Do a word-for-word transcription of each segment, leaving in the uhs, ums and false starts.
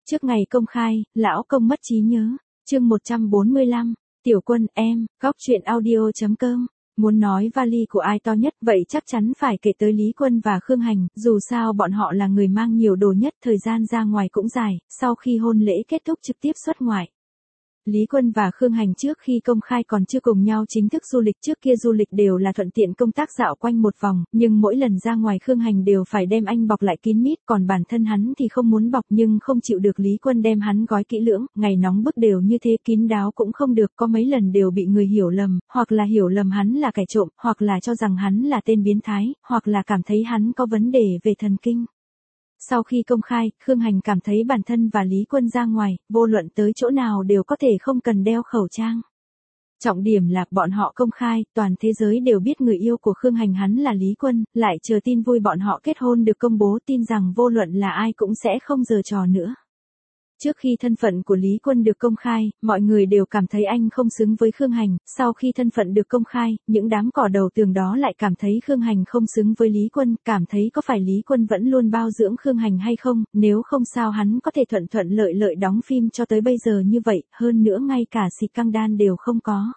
Trước ngày công khai, lão công mất trí nhớ. Chương một trăm bốn mươi lăm, Tiểu Quân, em, góc truyện audio.com. Muốn nói vali của ai to nhất vậy chắc chắn phải kể tới Lý Quân và Khương Hành, dù sao bọn họ là người mang nhiều đồ nhất, thời gian ra ngoài cũng dài, sau khi hôn lễ kết thúc trực tiếp xuất ngoại. Lý Quân và Khương Hành trước khi công khai còn chưa cùng nhau chính thức du lịch, trước kia du lịch đều là thuận tiện công tác dạo quanh một vòng, nhưng mỗi lần ra ngoài Khương Hành đều phải đem anh bọc lại kín mít, còn bản thân hắn thì không muốn bọc nhưng không chịu được Lý Quân đem hắn gói kỹ lưỡng, ngày nóng bức đều như thế kín đáo cũng không được, có mấy lần đều bị người hiểu lầm, hoặc là hiểu lầm hắn là kẻ trộm, hoặc là cho rằng hắn là tên biến thái, hoặc là cảm thấy hắn có vấn đề về thần kinh. Sau khi công khai, Khương Hành cảm thấy bản thân và Lý Quân ra ngoài, vô luận tới chỗ nào đều có thể không cần đeo khẩu trang. Trọng điểm là bọn họ công khai, toàn thế giới đều biết người yêu của Khương Hành hắn là Lý Quân, lại chờ tin vui bọn họ kết hôn được công bố, tin rằng vô luận là ai cũng sẽ không giở trò nữa. Trước khi thân phận của Lý Quân được công khai, mọi người đều cảm thấy anh không xứng với Khương Hành, sau khi thân phận được công khai, những đám cỏ đầu tường đó lại cảm thấy Khương Hành không xứng với Lý Quân, cảm thấy có phải Lý Quân vẫn luôn bao dưỡng Khương Hành hay không, nếu không sao hắn có thể thuận thuận lợi lợi đóng phim cho tới bây giờ như vậy, hơn nữa ngay cả xịt căng đan đều không có.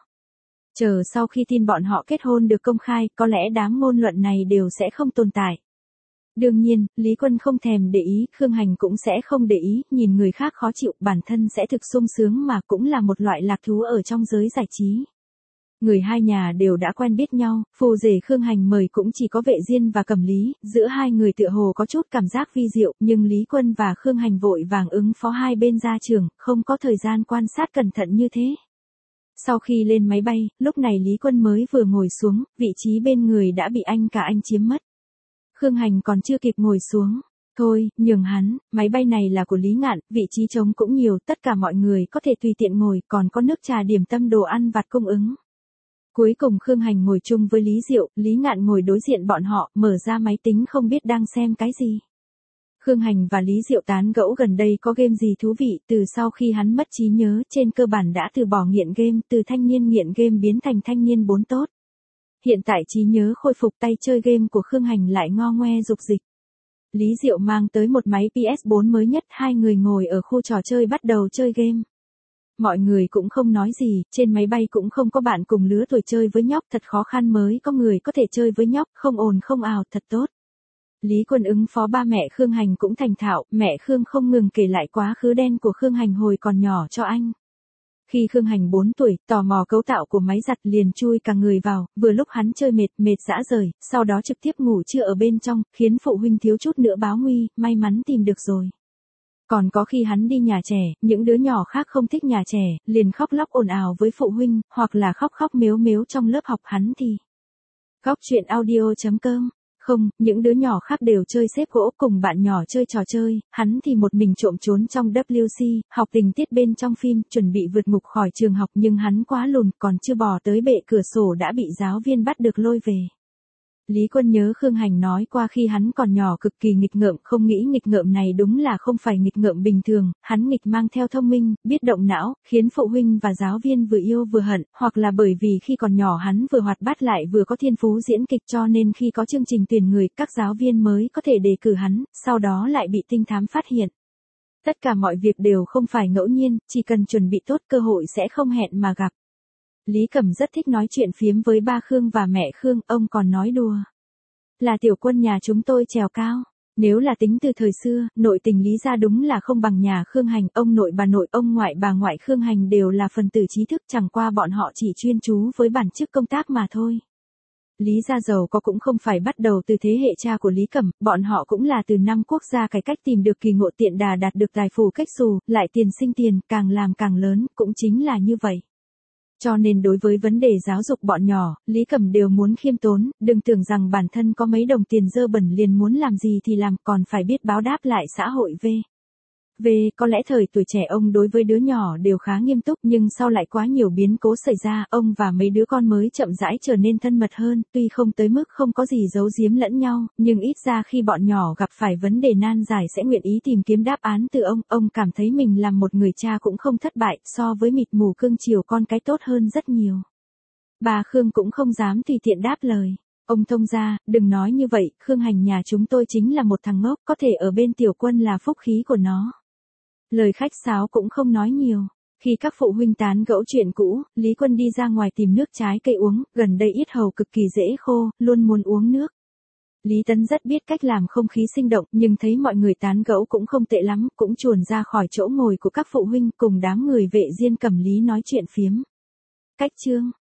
Chờ sau khi tin bọn họ kết hôn được công khai, có lẽ đám ngôn luận này đều sẽ không tồn tại. Đương nhiên, Lý Quân không thèm để ý, Khương Hành cũng sẽ không để ý, nhìn người khác khó chịu, bản thân sẽ thực sung sướng mà cũng là một loại lạc thú ở trong giới giải trí. Người hai nhà đều đã quen biết nhau, phù rể Khương Hành mời cũng chỉ có Vệ Diên và Cẩm Lý, giữa hai người tựa hồ có chút cảm giác vi diệu, nhưng Lý Quân và Khương Hành vội vàng ứng phó hai bên gia trưởng, không có thời gian quan sát cẩn thận như thế. Sau khi lên máy bay, lúc này Lý Quân mới vừa ngồi xuống, vị trí bên người đã bị anh cả anh chiếm mất. Khương Hành còn chưa kịp ngồi xuống. Thôi, nhường hắn, máy bay này là của Lý Ngạn, vị trí trống cũng nhiều, tất cả mọi người có thể tùy tiện ngồi, còn có nước trà điểm tâm đồ ăn vặt cung ứng. Cuối cùng Khương Hành ngồi chung với Lý Diệu, Lý Ngạn ngồi đối diện bọn họ, mở ra máy tính không biết đang xem cái gì. Khương Hành và Lý Diệu tán gẫu gần đây có game gì thú vị, từ sau khi hắn mất trí nhớ, trên cơ bản đã từ bỏ nghiện game, từ thanh niên nghiện game biến thành thanh niên bốn tốt. Hiện tại trí nhớ khôi phục, tay chơi game của Khương Hành lại ngo ngoe dục dịch. Lý Diệu mang tới một máy P S bốn mới nhất, hai người ngồi ở khu trò chơi bắt đầu chơi game. Mọi người cũng không nói gì, trên máy bay cũng không có bạn cùng lứa tuổi chơi với nhóc, thật khó khăn mới có người có thể chơi với nhóc, không ồn không ào, thật tốt. Lý Quân ứng phó ba mẹ Khương Hành cũng thành thạo, mẹ Khương không ngừng kể lại quá khứ đen của Khương Hành hồi còn nhỏ cho anh. Khi Khương Hành bốn tuổi, tò mò cấu tạo của máy giặt liền chui cả người vào, vừa lúc hắn chơi mệt, mệt rã rời, sau đó trực tiếp ngủ trưa ở bên trong, khiến phụ huynh thiếu chút nữa báo nguy, may mắn tìm được rồi. Còn có khi hắn đi nhà trẻ, những đứa nhỏ khác không thích nhà trẻ, liền khóc lóc ồn ào với phụ huynh, hoặc là khóc khóc mếu mếu trong lớp học hắn thì. Góc truyện audio.com. Không, những đứa nhỏ khác đều chơi xếp gỗ cùng bạn nhỏ chơi trò chơi, hắn thì một mình trộm trốn trong W C, học tình tiết bên trong phim, chuẩn bị vượt ngục khỏi trường học nhưng hắn quá lùn, còn chưa bò tới bệ cửa sổ đã bị giáo viên bắt được lôi về. Lý Quân nhớ Khương Hành nói qua khi hắn còn nhỏ cực kỳ nghịch ngợm, không nghĩ nghịch ngợm này đúng là không phải nghịch ngợm bình thường, hắn nghịch mang theo thông minh, biết động não, khiến phụ huynh và giáo viên vừa yêu vừa hận, hoặc là bởi vì khi còn nhỏ hắn vừa hoạt bát lại vừa có thiên phú diễn kịch cho nên khi có chương trình tuyển người, các giáo viên mới có thể đề cử hắn, sau đó lại bị tinh thám phát hiện. Tất cả mọi việc đều không phải ngẫu nhiên, chỉ cần chuẩn bị tốt cơ hội sẽ không hẹn mà gặp. Lý Cẩm rất thích nói chuyện phiếm với ba Khương và mẹ Khương, ông còn nói đùa. Là Tiểu Quân nhà chúng tôi trèo cao. Nếu là tính từ thời xưa, nội tình Lý gia đúng là không bằng nhà Khương Hành, ông nội bà nội, ông ngoại bà ngoại Khương Hành đều là phần tử trí thức, chẳng qua bọn họ chỉ chuyên chú với bản chức công tác mà thôi. Lý gia giàu có cũng không phải bắt đầu từ thế hệ cha của Lý Cẩm, bọn họ cũng là từ năm quốc gia cải cách tìm được kỳ ngộ tiện đà đạt được tài phú cách xù, lại tiền sinh tiền, càng làm càng lớn, cũng chính là như vậy. Cho nên đối với vấn đề giáo dục bọn nhỏ, Lý Cẩm đều muốn khiêm tốn, đừng tưởng rằng bản thân có mấy đồng tiền dơ bẩn liền muốn làm gì thì làm, còn phải biết báo đáp lại xã hội về. Về, có lẽ thời tuổi trẻ ông đối với đứa nhỏ đều khá nghiêm túc nhưng sau lại quá nhiều biến cố xảy ra, ông và mấy đứa con mới chậm rãi trở nên thân mật hơn, tuy không tới mức không có gì giấu giếm lẫn nhau, nhưng ít ra khi bọn nhỏ gặp phải vấn đề nan giải sẽ nguyện ý tìm kiếm đáp án từ ông, ông cảm thấy mình làm một người cha cũng không thất bại, so với mịt mù cưng chiều con cái tốt hơn rất nhiều. Bà Khương cũng không dám tùy tiện đáp lời. Ông thông ra, đừng nói như vậy, Khương Hành nhà chúng tôi chính là một thằng ngốc, có thể ở bên Tiểu Quân là phúc khí của nó. Lời khách sáo cũng không nói nhiều. Khi các phụ huynh tán gẫu chuyện cũ, Lý Quân đi ra ngoài tìm nước trái cây uống, gần đây yết hầu cực kỳ dễ khô, luôn muốn uống nước. Lý Tấn rất biết cách làm không khí sinh động, nhưng thấy mọi người tán gẫu cũng không tệ lắm, cũng chuồn ra khỏi chỗ ngồi của các phụ huynh cùng đám người vệ Diên Cẩm Lý nói chuyện phiếm. Cách chương